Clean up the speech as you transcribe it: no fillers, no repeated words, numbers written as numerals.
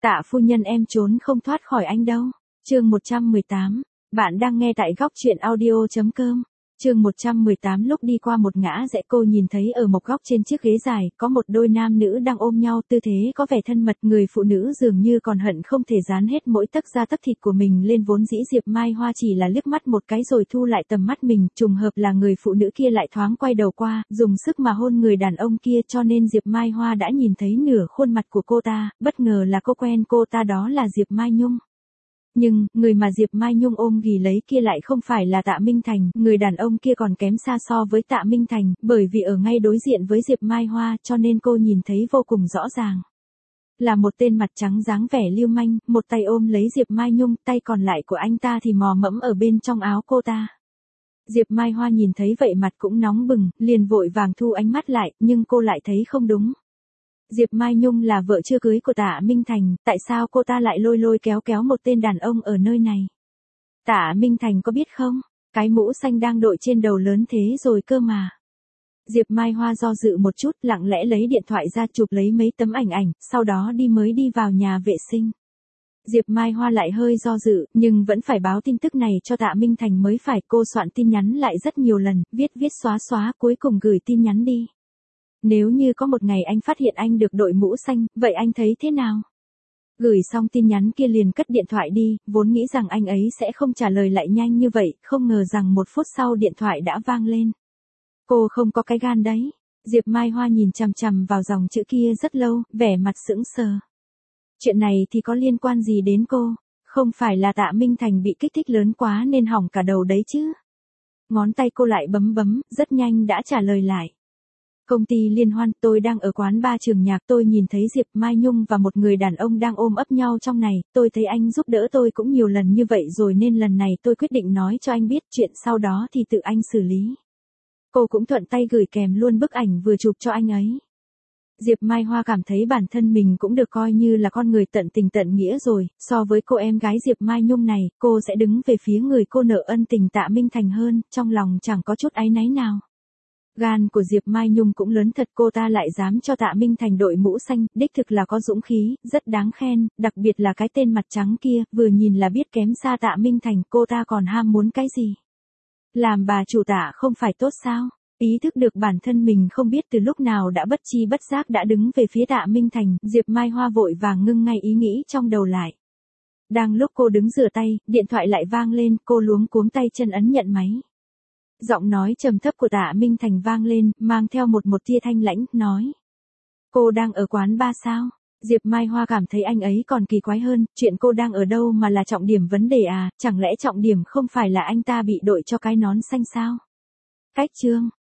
Tạ phu nhân em trốn không thoát khỏi anh đâu. Chương 118. Bạn đang nghe tại góc truyện audio.com. Chương 118. Lúc đi qua một ngã rẽ cô nhìn thấy ở một góc trên chiếc ghế dài, có một đôi nam nữ đang ôm nhau, tư thế có vẻ thân mật, người phụ nữ dường như còn hận không thể dán hết mỗi tấc da tấc thịt của mình lên, vốn dĩ Diệp Mai Hoa chỉ là liếc mắt một cái rồi thu lại tầm mắt mình, trùng hợp là người phụ nữ kia lại thoáng quay đầu qua, dùng sức mà hôn người đàn ông kia, cho nên Diệp Mai Hoa đã nhìn thấy nửa khuôn mặt của cô ta, bất ngờ là cô quen cô ta, đó là Diệp Mai Nhung. Nhưng, người mà Diệp Mai Nhung ôm ghì lấy kia lại không phải là Tạ Minh Thành, người đàn ông kia còn kém xa so với Tạ Minh Thành, bởi vì ở ngay đối diện với Diệp Mai Hoa cho nên cô nhìn thấy vô cùng rõ ràng. Là một tên mặt trắng dáng vẻ lưu manh, một tay ôm lấy Diệp Mai Nhung, tay còn lại của anh ta thì mò mẫm ở bên trong áo cô ta. Diệp Mai Hoa nhìn thấy vậy mặt cũng nóng bừng, liền vội vàng thu ánh mắt lại, nhưng cô lại thấy không đúng. Diệp Mai Nhung là vợ chưa cưới của Tạ Minh Thành, tại sao cô ta lại lôi lôi kéo kéo một tên đàn ông ở nơi này? Tạ Minh Thành có biết không? Cái mũ xanh đang đội trên đầu lớn thế rồi cơ mà. Diệp Mai Hoa do dự một chút, lặng lẽ lấy điện thoại ra chụp lấy mấy tấm ảnh, sau đó mới đi vào nhà vệ sinh. Diệp Mai Hoa lại hơi do dự, nhưng vẫn phải báo tin tức này cho Tạ Minh Thành mới phải. Cô soạn tin nhắn lại rất nhiều lần, viết xóa, cuối cùng gửi tin nhắn đi. Nếu như có một ngày anh phát hiện anh được đội mũ xanh, vậy anh thấy thế nào? Gửi xong tin nhắn kia liền cất điện thoại đi, vốn nghĩ rằng anh ấy sẽ không trả lời lại nhanh như vậy, không ngờ rằng 1 phút sau điện thoại đã vang lên. Cô không có cái gan đấy. Diệp Mai Hoa nhìn chằm chằm vào dòng chữ kia rất lâu, vẻ mặt sững sờ. Chuyện này thì có liên quan gì đến cô? Không phải là Tạ Minh Thành bị kích thích lớn quá nên hỏng cả đầu đấy chứ? Ngón tay cô lại bấm, rất nhanh đã trả lời lại. Công ty liên hoan, tôi đang ở quán bar Trường Nhạc, tôi nhìn thấy Diệp Mai Nhung và một người đàn ông đang ôm ấp nhau trong này, tôi thấy anh giúp đỡ tôi cũng nhiều lần như vậy rồi nên lần này tôi quyết định nói cho anh biết, chuyện sau đó thì tự anh xử lý. Cô cũng thuận tay gửi kèm luôn bức ảnh vừa chụp cho anh ấy. Diệp Mai Hoa cảm thấy bản thân mình cũng được coi như là con người tận tình tận nghĩa rồi, so với cô em gái Diệp Mai Nhung này, cô sẽ đứng về phía người cô nợ ân tình Tạ Minh Thành hơn, trong lòng chẳng có chút áy náy nào. Gan của Diệp Mai Nhung cũng lớn thật, cô ta lại dám cho Tạ Minh Thành đội mũ xanh, đích thực là có dũng khí, rất đáng khen, đặc biệt là cái tên mặt trắng kia, vừa nhìn là biết kém xa Tạ Minh Thành, cô ta còn ham muốn cái gì? Làm bà chủ Tạ không phải tốt sao? Ý thức được bản thân mình không biết từ lúc nào đã bất chi bất giác đã đứng về phía Tạ Minh Thành, Diệp Mai Hoa vội vàng ngưng ngay ý nghĩ trong đầu lại. Đang lúc cô đứng rửa tay, điện thoại lại vang lên, cô luống cuống tay chân ấn nhận máy. Giọng nói trầm thấp của Tạ Minh Thành vang lên, mang theo một tia thanh lãnh, nói. Cô đang ở quán bar sao? Diệp Mai Hoa cảm thấy anh ấy còn kỳ quái hơn, chuyện cô đang ở đâu mà là trọng điểm vấn đề à, chẳng lẽ trọng điểm không phải là anh ta bị đội cho cái nón xanh sao? Cách chương.